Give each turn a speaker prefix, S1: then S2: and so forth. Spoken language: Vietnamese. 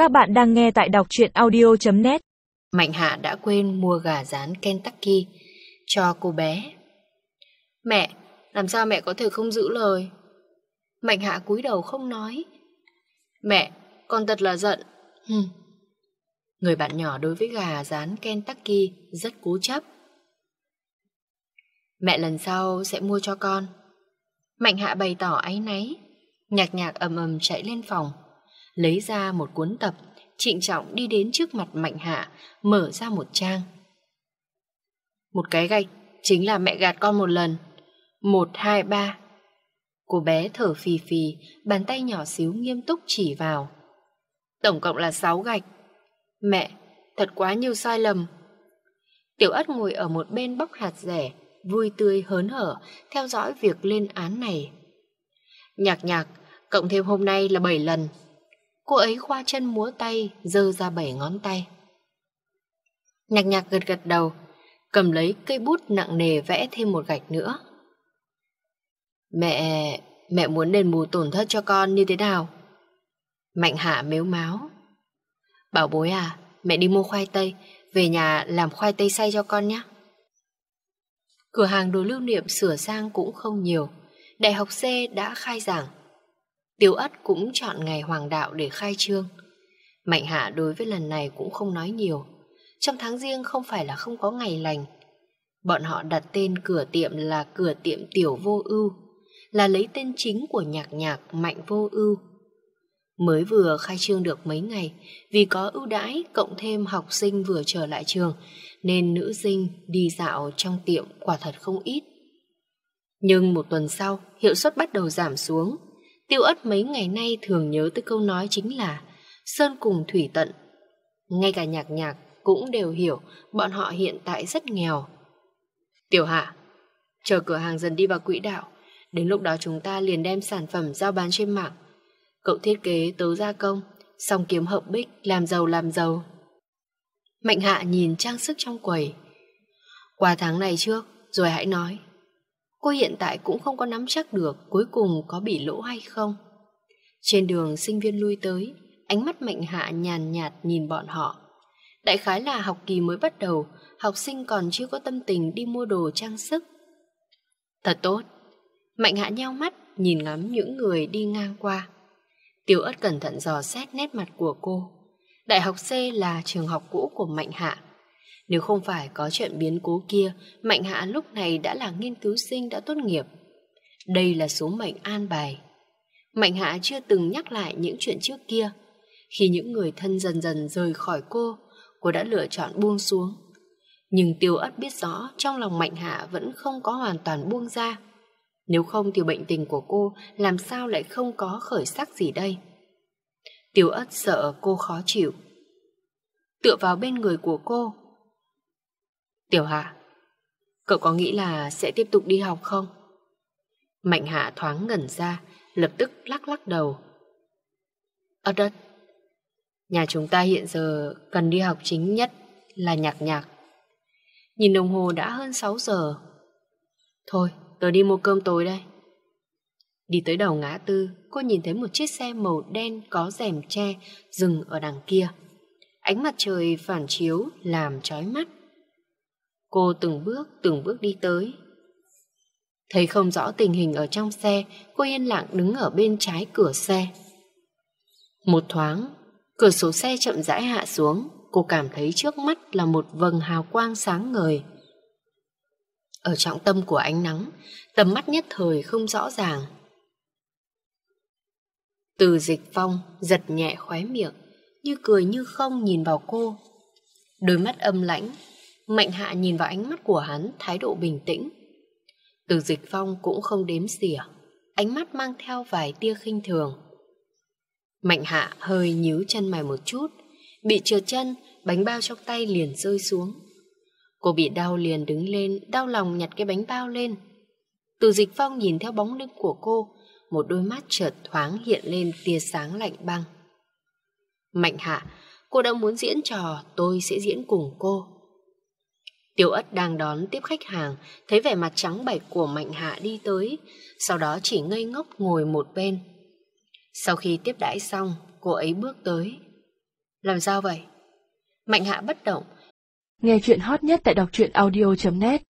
S1: Các bạn đang nghe tại đọc truyện audio.net.
S2: Mạnh Hạ đã quên mua gà rán Kentucky cho cô bé. Mẹ, làm sao mẹ có thể không giữ lời? Mạnh Hạ cúi đầu không nói. Mẹ, con thật là giận. Người bạn nhỏ đối với gà rán Kentucky rất cố chấp. Mẹ lần sau sẽ mua cho con. Mạnh Hạ bày tỏ áy náy. Nhạc Nhạc ầm ầm chạy lên phòng, lấy ra một cuốn tập, trịnh trọng đi đến trước mặt Mạnh Hạ, mở ra một trang. Một cái gạch chính là mẹ gạt con một lần. 1, 2, 3. Cô bé thở phì phì, bàn tay nhỏ xíu nghiêm túc chỉ vào. Tổng cộng là 6 gạch. Mẹ, thật quá nhiều sai lầm. Tiểu Ất ngồi ở một bên bóc hạt dẻ, vui tươi hớn hở theo dõi việc lên án này. Nhạc Nhạc, cộng thêm hôm nay là 7 lần. Cô ấy khoa chân múa tay, giơ ra 7 ngón tay. Nhạc Nhạc gật gật đầu, cầm lấy cây bút nặng nề vẽ thêm một gạch nữa. Mẹ muốn đền bù tổn thất cho con như thế nào? Mạnh Hạ mếu máo. Bảo bối à, mẹ đi mua khoai tây, về nhà làm khoai tây xay cho con nhé. Cửa hàng đồ lưu niệm sửa sang cũng không nhiều. Đại học C đã khai giảng. Tiểu Ất cũng chọn ngày hoàng đạo để khai trương. Mạnh Hạ đối với lần này cũng không nói nhiều. Trong tháng riêng không phải là không có ngày lành. Bọn họ đặt tên cửa tiệm là cửa tiệm Tiểu Vô Ưu, là lấy tên chính của Nhạc Nhạc Mạnh Vô Ưu. Mới vừa khai trương được mấy ngày, vì có ưu đãi cộng thêm học sinh vừa trở lại trường, nên nữ sinh đi dạo trong tiệm quả thật không ít. Nhưng một tuần sau, hiệu suất bắt đầu giảm xuống. Tiểu Ất mấy ngày nay thường nhớ tới câu nói chính là sơn cùng thủy tận. Ngay cả Nhạc Nhạc cũng đều hiểu bọn họ hiện tại rất nghèo. Tiểu Hạ, chờ cửa hàng dần đi vào quỹ đạo, đến lúc đó chúng ta liền đem sản phẩm giao bán trên mạng. Cậu thiết kế tớ gia công, xong kiếm hợp bích, làm giàu. Mạnh Hạ nhìn trang sức trong quầy. Qua tháng này trước, rồi hãy nói. Cô hiện tại cũng không có nắm chắc được cuối cùng có bị lỗ hay không. Trên đường sinh viên lui tới, ánh mắt Mạnh Hạ nhàn nhạt nhìn bọn họ. Đại khái là học kỳ mới bắt đầu, học sinh còn chưa có tâm tình đi mua đồ trang sức. Thật tốt. Mạnh Hạ nheo mắt nhìn ngắm những người đi ngang qua. Tiểu Ất cẩn thận dò xét nét mặt của cô. Đại học C là trường học cũ của Mạnh Hạ. Nếu không phải có chuyện biến cố kia, Mạnh Hạ lúc này đã là nghiên cứu sinh đã tốt nghiệp. Đây là số mệnh an bài. Mạnh Hạ chưa từng nhắc lại những chuyện trước kia. Khi những người thân dần dần rời khỏi cô đã lựa chọn buông xuống. Nhưng Tiểu Ất biết rõ trong lòng Mạnh Hạ vẫn không có hoàn toàn buông ra. Nếu không thì bệnh tình của cô làm sao lại không có khởi sắc gì đây? Tiểu Ất sợ cô khó chịu, tựa vào bên người của cô. Tiểu Hạ, cậu có nghĩ là sẽ tiếp tục đi học không? Mạnh Hạ thoáng ngẩn ra, lập tức lắc đầu. Ất Ất, nhà chúng ta hiện giờ cần đi học chính nhất là Nhạc Nhạc. Nhìn đồng hồ đã hơn 6 giờ. Thôi, tớ đi mua cơm tối đây. Đi tới đầu ngã tư, cô nhìn thấy một chiếc xe màu đen có rèm tre dừng ở đằng kia. Ánh mặt trời phản chiếu làm chói mắt. Cô từng bước đi tới. Thấy không rõ tình hình ở trong xe, cô yên lặng đứng ở bên trái cửa xe. Một thoáng, cửa sổ xe chậm rãi hạ xuống. Cô cảm thấy trước mắt là một vầng hào quang sáng ngời. Ở trọng tâm của ánh nắng, tầm mắt nhất thời không rõ ràng. Từ Dịch Phong giật nhẹ khóe miệng, như cười như không nhìn vào cô. Đôi mắt âm lãnh. Mạnh Hạ nhìn vào ánh mắt của hắn, thái độ bình tĩnh. Từ Dịch Phong cũng không đếm xỉa, ánh mắt mang theo vài tia khinh thường. Mạnh Hạ hơi nhíu chân mày một chút, bị trượt chân, bánh bao trong tay liền rơi xuống. Cô bị đau liền đứng lên, đau lòng nhặt cái bánh bao lên. Từ Dịch Phong nhìn theo bóng lưng của cô, một đôi mắt chợt thoáng hiện lên tia sáng lạnh băng. Mạnh Hạ, cô đã muốn diễn trò, tôi sẽ diễn cùng cô. Tiểu Ất đang đón tiếp khách hàng, thấy vẻ mặt trắng bệch của Mạnh Hạ đi tới, sau đó chỉ ngây ngốc ngồi một bên. Sau khi tiếp đãi xong, cô ấy bước tới. Làm sao vậy? Mạnh Hạ bất động.
S1: Nghe chuyện hot nhất tại đọc truyện audio.net